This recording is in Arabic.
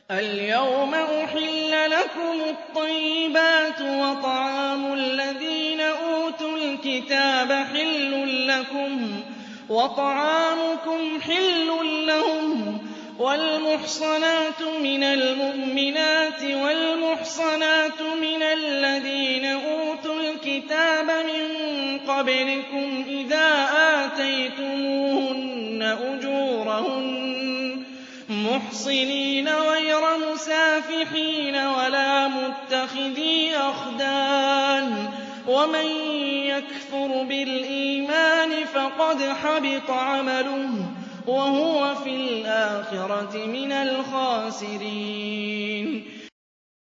الْيَوْمَ أُحِلَّ لَكُمُ الطَّيِّبَاتُ وَطَعَامُ الَّذِينَ أُوتُوا الْكِتَابَ حِلٌّ لَّكُمْ وَطَعَامُكُمْ حِلٌّ لَّهُمْ ۖ وَالْمُحْصَنَاتُ مِنَ الْمُؤْمِنَاتِ وَالْمُحْصَنَاتُ مِنَ الَّذِينَ أُوتُوا الْكِتَابَ مِن قَبْلِكُمْ إِذَا آتَيْتُمُوهُنَّ أُجُورَهُنَّ مُحْصِنِينَ غَيْرَ مُسَافِحِينَ وَلَا مُتَّخِذِي أَخْدَانٍ ۗ وَمَن يَكْفُرْ بِالْإِيمَانِ فَقَدْ حَبِطَ عَمَلُهُ وَهُوَ فِي الْآخِرَةِ مِنَ الْخَاسِرِينَ